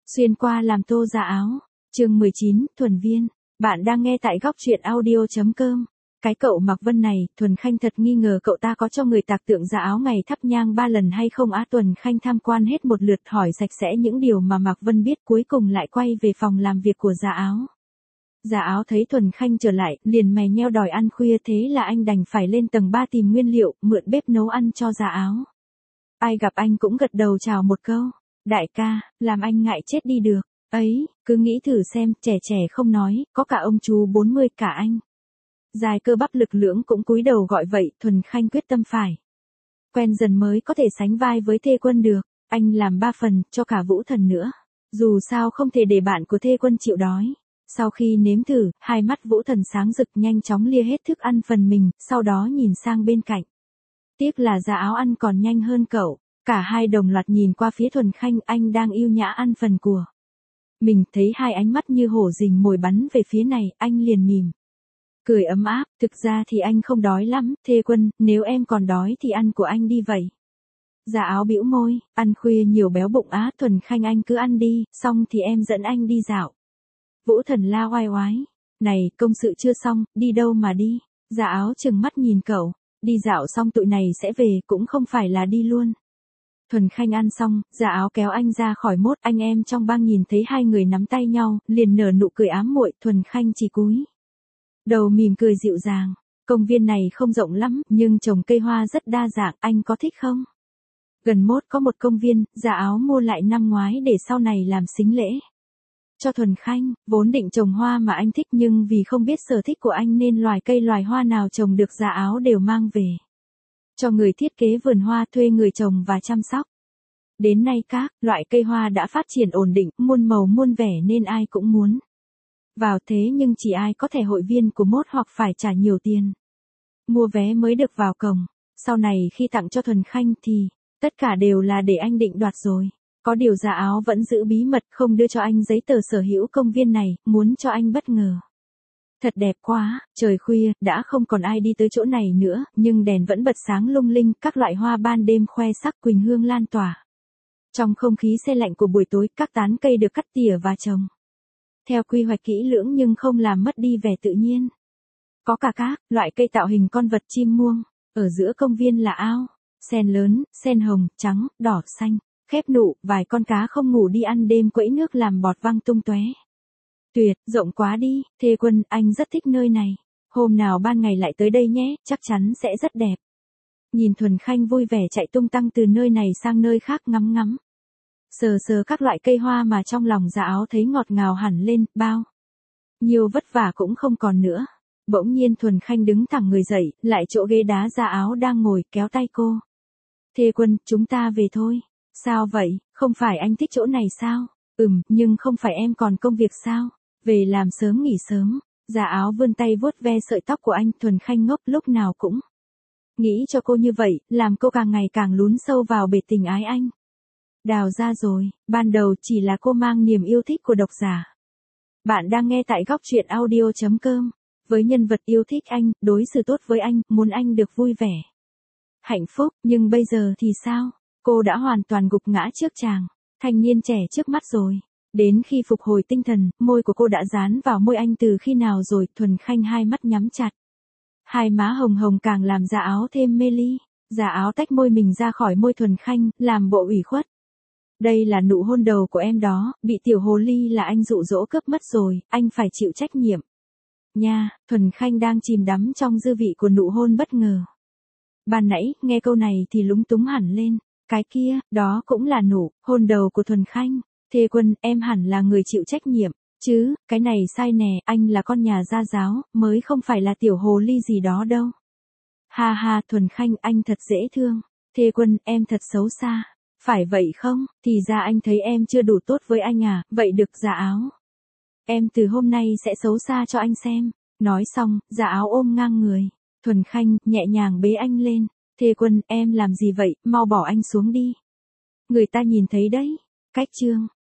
Xuyên qua làm tô giả áo. Chương 19, Thuần Viên. Bạn đang nghe tại góc truyện audio.com. Cái cậu Mạc Vân này, Thuần Khanh thật nghi ngờ cậu ta có cho người tạc tượng giả áo ngày thắp nhang 3 lần hay không á. Thuần Khanh tham quan hết một lượt hỏi sạch sẽ những điều mà Mạc Vân biết, cuối cùng lại quay về phòng làm việc của giả áo. Giả áo thấy Thuần Khanh trở lại, liền mày nheo đòi ăn khuya, thế là anh đành phải lên tầng 3 tìm nguyên liệu, mượn bếp nấu ăn cho giả áo. Ai gặp anh cũng gật đầu chào một câu. Đại ca, làm anh ngại chết đi được. Ấy, cứ nghĩ thử xem, trẻ trẻ không nói, có cả ông chú 40 cả anh. Dài cơ bắp lực lưỡng cũng cúi đầu gọi vậy. Thuần Khanh quyết tâm phải quen dần mới có thể sánh vai với Thê Quân được. Anh làm 3 phần, cho cả Vũ Thần nữa. Dù sao không thể để bạn của Thê Quân chịu đói. Sau khi nếm thử, hai mắt Vũ Thần sáng rực, nhanh chóng lia hết thức ăn phần mình, sau đó nhìn sang bên cạnh. Tiếc là giả áo ăn còn nhanh hơn cậu. Cả hai đồng loạt nhìn qua phía Thuần Khanh, anh đang yêu nhã ăn phần của mình, thấy hai ánh mắt như hổ rình mồi bắn về phía này, anh liền mỉm cười ấm áp. Thực ra thì anh không đói lắm, Thê Quân, nếu em còn đói thì ăn của anh đi vậy. Giả áo bĩu môi, ăn khuya nhiều béo bụng á. Thuần Khanh anh cứ ăn đi, xong thì em dẫn anh đi dạo. Vũ Thần la oai oái. Này, công sự chưa xong, đi đâu mà đi? Giả áo trừng mắt nhìn cậu. Đi dạo xong tụi này sẽ về, cũng không phải là đi luôn. Thuần Khanh ăn xong, giả áo kéo anh ra khỏi mốt. Anh em trong bang nhìn thấy hai người nắm tay nhau, liền nở nụ cười ám muội. Thuần Khanh chỉ cúi đầu mỉm cười dịu dàng. Công viên này không rộng lắm, nhưng trồng cây hoa rất đa dạng, anh có thích không? Gần mốt có một công viên, giả áo mua lại năm ngoái để sau này làm sính lễ cho Thuần Khanh. Vốn định trồng hoa mà anh thích, nhưng vì không biết sở thích của anh nên loài cây loài hoa nào trồng được giả áo đều mang về cho người thiết kế vườn hoa thuê người trồng và chăm sóc. Đến nay các loại cây hoa đã phát triển ổn định, muôn màu muôn vẻ nên ai cũng muốn vào, thế nhưng chỉ ai có thẻ hội viên của mốt hoặc phải trả nhiều tiền mua vé mới được vào cổng. Sau này khi tặng cho Thuần Khanh thì tất cả đều là để anh định đoạt rồi. Có điều giả áo vẫn giữ bí mật, không đưa cho anh giấy tờ sở hữu công viên này, muốn cho anh bất ngờ. Thật đẹp quá. Trời khuya, đã không còn ai đi tới chỗ này nữa, nhưng đèn vẫn bật sáng lung linh, các loại hoa ban đêm khoe sắc quỳnh hương lan tỏa. Trong không khí se lạnh của buổi tối, các tán cây được cắt tỉa và trồng theo quy hoạch kỹ lưỡng nhưng không làm mất đi vẻ tự nhiên. Có cả các loại cây tạo hình con vật chim muông. Ở giữa công viên là ao sen lớn, sen hồng, trắng, đỏ, xanh, khép nụ, vài con cá không ngủ đi ăn đêm quẫy nước làm bọt văng tung tóe. Tuyệt, rộng quá đi. Thê Quân, anh rất thích nơi này. Hôm nào ban ngày lại tới đây nhé, chắc chắn sẽ rất đẹp. Nhìn Thuần Khanh vui vẻ chạy tung tăng từ nơi này sang nơi khác, ngắm ngắm sờ sờ các loại cây hoa mà trong lòng giả áo thấy ngọt ngào hẳn lên. Bao nhiều vất vả cũng không còn nữa. Bỗng nhiên Thuần Khanh đứng thẳng người dậy, lại chỗ ghế đá giả áo đang ngồi, kéo tay cô. Thê Quân, chúng ta về thôi. Sao vậy, không phải anh thích chỗ này sao? Nhưng không phải em còn công việc sao? Về làm sớm nghỉ sớm. Giả áo vươn tay vuốt ve sợi tóc của anh. Thuần Khanh ngốc, lúc nào cũng nghĩ cho cô như vậy, làm cô càng ngày càng lún sâu vào bể tình ái anh. Đào ra rồi, ban đầu chỉ là cô mang niềm yêu thích của độc giả. Bạn đang nghe tại góc truyện audio.com. Với nhân vật yêu thích anh, đối xử tốt với anh, muốn anh được vui vẻ, hạnh phúc, nhưng bây giờ thì sao? Cô đã hoàn toàn gục ngã trước chàng thanh niên trẻ trước mắt rồi. Đến khi phục hồi tinh thần, môi của cô đã dán vào môi anh từ khi nào rồi? Thuần Khanh hai mắt nhắm chặt, hai má hồng hồng càng làm giả áo thêm mê ly. Giả áo tách môi mình ra khỏi môi Thuần Khanh, làm bộ ủy khuất. Đây là nụ hôn đầu của em đó, bị tiểu hồ ly là anh dụ dỗ cướp mất rồi, anh phải chịu trách nhiệm nha. Thuần Khanh đang chìm đắm trong dư vị của nụ hôn bất ngờ. Ban nãy, nghe câu này thì lúng túng hẳn lên. Cái kia, đó cũng là nụ hôn đầu của Thuần Khanh. Thê Quân, em hẳn là người chịu trách nhiệm chứ, cái này sai nè, anh là con nhà gia giáo, mới không phải là tiểu hồ ly gì đó đâu. Ha ha, Thuần Khanh, anh thật dễ thương. Thê Quân, em thật xấu xa. Phải vậy không? Thì ra anh thấy em chưa đủ tốt với anh à? Vậy được, giả áo. Em từ hôm nay sẽ xấu xa cho anh xem. Nói xong, giả áo ôm ngang người Thuần Khanh, nhẹ nhàng bế anh lên. Thê Quân, em làm gì vậy, mau bỏ anh xuống đi. Người ta nhìn thấy đấy. Cách chương